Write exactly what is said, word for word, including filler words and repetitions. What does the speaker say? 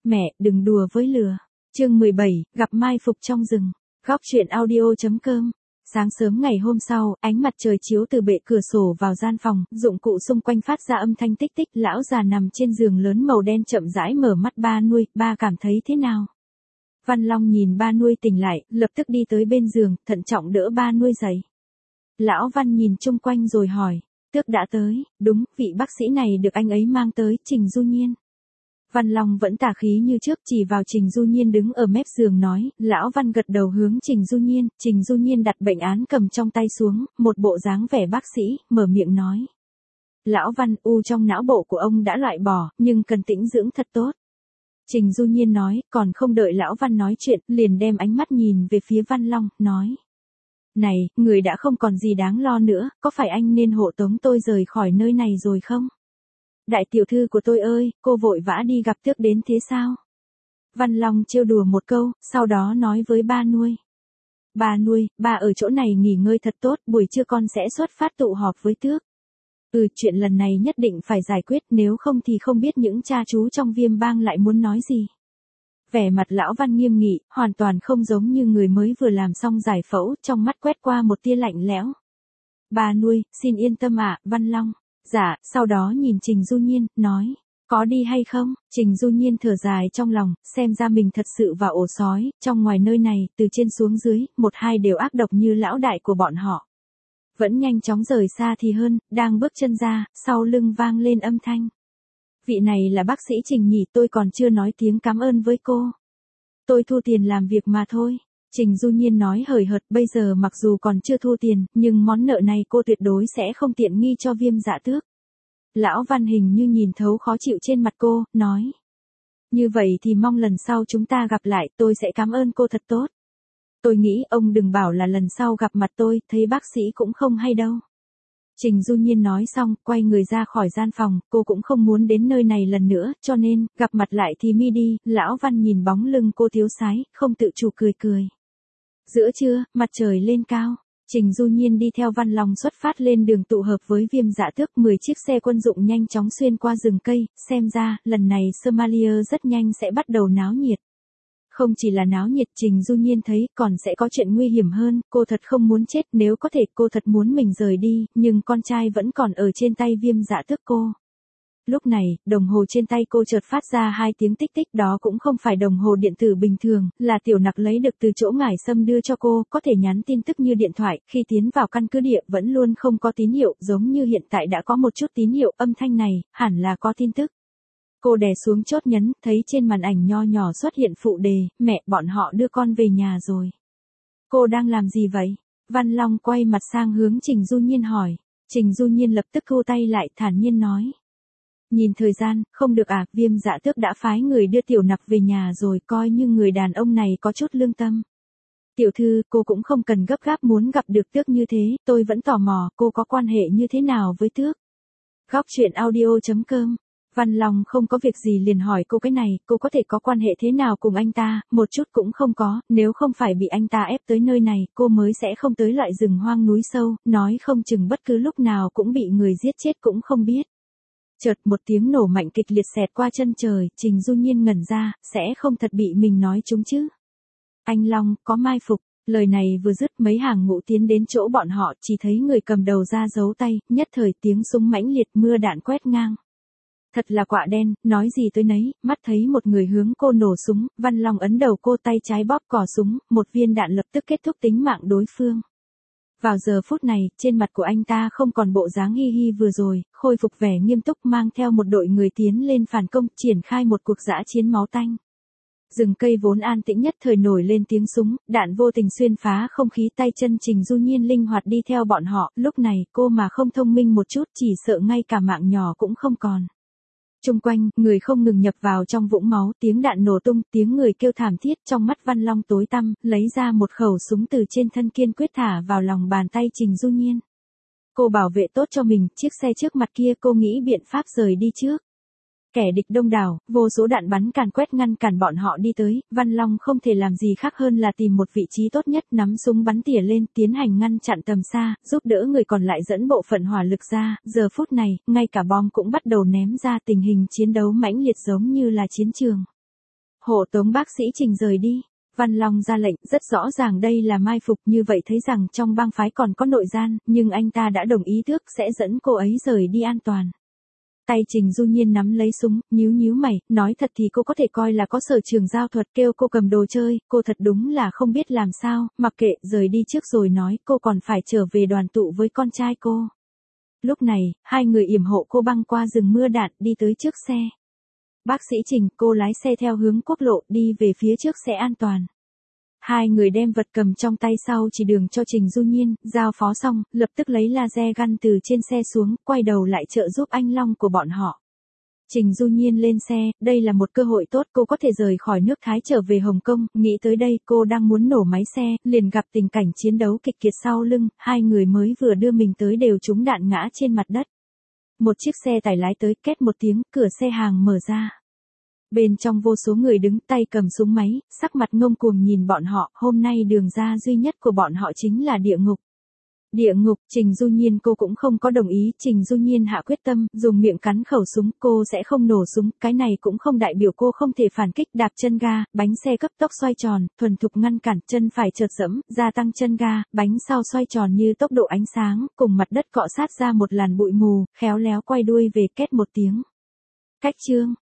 Mẹ, đừng đùa với lừa. Chương mười bảy, gặp mai phục trong rừng. Góc truyện audio chấm com. Sáng sớm ngày hôm sau, ánh mặt trời chiếu từ bệ cửa sổ vào gian phòng, dụng cụ xung quanh phát ra âm thanh tích tích. Lão già nằm trên giường lớn màu đen chậm rãi mở mắt. Ba nuôi, ba cảm thấy thế nào? Văn Long nhìn ba nuôi tỉnh lại, lập tức đi tới bên giường, thận trọng đỡ ba nuôi dậy. Lão Văn nhìn chung quanh rồi hỏi, Tước đã tới, đúng, vị bác sĩ này được anh ấy mang tới, Trình Du Nhiên. Văn Long vẫn tà khí như trước, chỉ vào Trình Du Nhiên đứng ở mép giường nói. Lão Văn gật đầu hướng Trình Du Nhiên. Trình Du Nhiên đặt bệnh án cầm trong tay xuống, một bộ dáng vẻ bác sĩ, mở miệng nói. Lão Văn, u trong não bộ của ông đã loại bỏ, nhưng cần tĩnh dưỡng thật tốt. Trình Du Nhiên nói, còn không đợi Lão Văn nói chuyện, liền đem ánh mắt nhìn về phía Văn Long, nói. Này, người đã không còn gì đáng lo nữa, có phải anh nên hộ tống tôi rời khỏi nơi này rồi không? Đại tiểu thư của tôi ơi, cô vội vã đi gặp Tước đến thế sao? Văn Long trêu đùa một câu, sau đó nói với ba nuôi. Ba nuôi, ba ở chỗ này nghỉ ngơi thật tốt, buổi trưa con sẽ xuất phát tụ họp với Tước. Ừ, chuyện lần này nhất định phải giải quyết, nếu không thì không biết những cha chú trong Viêm Bang lại muốn nói gì. Vẻ mặt Lão Văn nghiêm nghị, hoàn toàn không giống như người mới vừa làm xong giải phẫu, trong mắt quét qua một tia lạnh lẽo. Ba nuôi, xin yên tâm ạ, Văn Long. Dạ, sau đó nhìn Trình Du Nhiên, nói, có đi hay không? Trình Du Nhiên thở dài trong lòng, xem ra mình thật sự vào ổ sói, trong ngoài nơi này, từ trên xuống dưới, một hai đều ác độc như lão đại của bọn họ. Vẫn nhanh chóng rời xa thì hơn, đang bước chân ra, sau lưng vang lên âm thanh. Vị này là bác sĩ Trình nhỉ, tôi còn chưa nói tiếng cảm ơn với cô. Tôi thu tiền làm việc mà thôi. Trình Du Nhiên nói hời hợt, bây giờ mặc dù còn chưa thu tiền, nhưng món nợ này cô tuyệt đối sẽ không tiện nghi cho Viêm Dạ Tước. Lão Văn hình như nhìn thấu khó chịu trên mặt cô, nói. Như vậy thì mong lần sau chúng ta gặp lại, tôi sẽ cảm ơn cô thật tốt. Tôi nghĩ ông đừng bảo là lần sau gặp mặt tôi, thấy bác sĩ cũng không hay đâu. Trình Du Nhiên nói xong, quay người ra khỏi gian phòng, cô cũng không muốn đến nơi này lần nữa, cho nên, gặp mặt lại thì mi đi. Lão Văn nhìn bóng lưng cô thiếu sái, không tự chủ cười cười. Giữa trưa, mặt trời lên cao, Trình Du Nhiên đi theo Văn Long xuất phát lên đường tụ hợp với Viêm Dạ Tước. mười chiếc xe quân dụng nhanh chóng xuyên qua rừng cây, xem ra, lần này Somalia rất nhanh sẽ bắt đầu náo nhiệt. Không chỉ là náo nhiệt, Trình Du Nhiên thấy, còn sẽ có chuyện nguy hiểm hơn, cô thật không muốn chết, nếu có thể cô thật muốn mình rời đi, nhưng con trai vẫn còn ở trên tay Viêm Dạ Tước cô. Lúc này, đồng hồ trên tay cô chợt phát ra hai tiếng tích tích, đó cũng không phải đồng hồ điện tử bình thường, là Tiểu Nặc lấy được từ chỗ Ngải Sâm đưa cho cô, có thể nhắn tin tức như điện thoại, khi tiến vào căn cứ địa vẫn luôn không có tín hiệu, giống như hiện tại đã có một chút tín hiệu, âm thanh này, hẳn là có tin tức. Cô đè xuống chốt nhấn, thấy trên màn ảnh nho nhỏ xuất hiện phụ đề, mẹ, bọn họ đưa con về nhà rồi. Cô đang làm gì vậy? Văn Long quay mặt sang hướng Trình Du Nhiên hỏi. Trình Du Nhiên lập tức thu tay lại, thản nhiên nói. Nhìn thời gian, không được à, Viêm Dạ Tước đã phái người đưa Tiểu Nặc về nhà rồi, coi như người đàn ông này có chút lương tâm. Tiểu thư, cô cũng không cần gấp gáp muốn gặp được Tước như thế, tôi vẫn tò mò, cô có quan hệ như thế nào với Tước? Góc truyện audio chấm com. Văn Long không có việc gì liền hỏi cô cái này, cô có thể có quan hệ thế nào cùng anh ta, một chút cũng không có, nếu không phải bị anh ta ép tới nơi này, cô mới sẽ không tới loại rừng hoang núi sâu, nói không chừng bất cứ lúc nào cũng bị người giết chết cũng không biết. Chợt một tiếng nổ mạnh kịch liệt xẹt qua chân trời, Trình Du Nhiên ngẩn ra, sẽ không thật bị mình nói trúng chứ. Anh Long, có mai phục. Lời này vừa dứt, mấy hàng ngũ tiến đến chỗ bọn họ, chỉ thấy người cầm đầu ra giấu tay, nhất thời tiếng súng mãnh liệt, mưa đạn quét ngang. Thật là quạ đen, nói gì tới nấy, mắt thấy một người hướng cô nổ súng, Văn Long ấn đầu cô, tay trái bóp cò súng, một viên đạn lập tức kết thúc tính mạng đối phương. Vào giờ phút này, trên mặt của anh ta không còn bộ dáng hi hi vừa rồi, khôi phục vẻ nghiêm túc, mang theo một đội người tiến lên phản công, triển khai một cuộc dã chiến máu tanh. Rừng cây vốn an tĩnh nhất thời nổi lên tiếng súng, đạn vô tình xuyên phá không khí, tay chân Trình Du Nhiên linh hoạt đi theo bọn họ, lúc này cô mà không thông minh một chút chỉ sợ ngay cả mạng nhỏ cũng không còn. Chung quanh, người không ngừng nhập vào trong vũng máu, tiếng đạn nổ tung, tiếng người kêu thảm thiết, trong mắt Văn Long tối tăm, lấy ra một khẩu súng từ trên thân kiên quyết thả vào lòng bàn tay Trình Du Nhiên. Cô bảo vệ tốt cho mình, chiếc xe trước mặt kia cô nghĩ biện pháp rời đi trước. Kẻ địch đông đảo, vô số đạn bắn càn quét ngăn cản bọn họ đi tới, Văn Long không thể làm gì khác hơn là tìm một vị trí tốt nhất, nắm súng bắn tỉa lên, tiến hành ngăn chặn tầm xa, giúp đỡ người còn lại dẫn bộ phận hỏa lực ra, giờ phút này, ngay cả bom cũng bắt đầu ném ra, tình hình chiến đấu mãnh liệt giống như là chiến trường. Hộ tống bác sĩ Trình rời đi. Văn Long ra lệnh, rất rõ ràng đây là mai phục, như vậy thấy rằng trong bang phái còn có nội gian, nhưng anh ta đã đồng ý trước sẽ dẫn cô ấy rời đi an toàn. Tay Trình Du Nhiên nắm lấy súng, nhíu nhíu mày, nói thật thì cô có thể coi là có sở trường giao thuật, kêu cô cầm đồ chơi, cô thật đúng là không biết làm sao, mặc kệ, rời đi trước rồi nói, cô còn phải trở về đoàn tụ với con trai cô. Lúc này, hai người yểm hộ cô băng qua rừng mưa đạn, đi tới trước xe. Bác sĩ Trình, cô lái xe theo hướng quốc lộ, đi về phía trước sẽ an toàn. Hai người đem vật cầm trong tay sau chỉ đường cho Trình Du Nhiên, giao phó xong, lập tức lấy laser gun từ trên xe xuống, quay đầu lại trợ giúp anh Long của bọn họ. Trình Du Nhiên lên xe, đây là một cơ hội tốt, cô có thể rời khỏi nước Thái trở về Hồng Kông, nghĩ tới đây, cô đang muốn nổ máy xe, liền gặp tình cảnh chiến đấu kịch liệt sau lưng, hai người mới vừa đưa mình tới đều trúng đạn ngã trên mặt đất. Một chiếc xe tải lái tới, két một tiếng, cửa xe hàng mở ra. Bên trong vô số người đứng tay cầm súng máy, sắc mặt ngông cuồng nhìn bọn họ, hôm nay đường ra duy nhất của bọn họ chính là địa ngục. Địa ngục, Trình Du Nhiên cô cũng không có đồng ý, Trình Du Nhiên hạ quyết tâm, dùng miệng cắn khẩu súng, cô sẽ không nổ súng, cái này cũng không đại biểu cô không thể phản kích, đạp chân ga, bánh xe cấp tốc xoay tròn, thuần thục ngăn cản, chân phải chợt giẫm, gia tăng chân ga, bánh sau xoay tròn như tốc độ ánh sáng, cùng mặt đất cọ sát ra một làn bụi mù, khéo léo quay đuôi về két một tiếng. Cách chương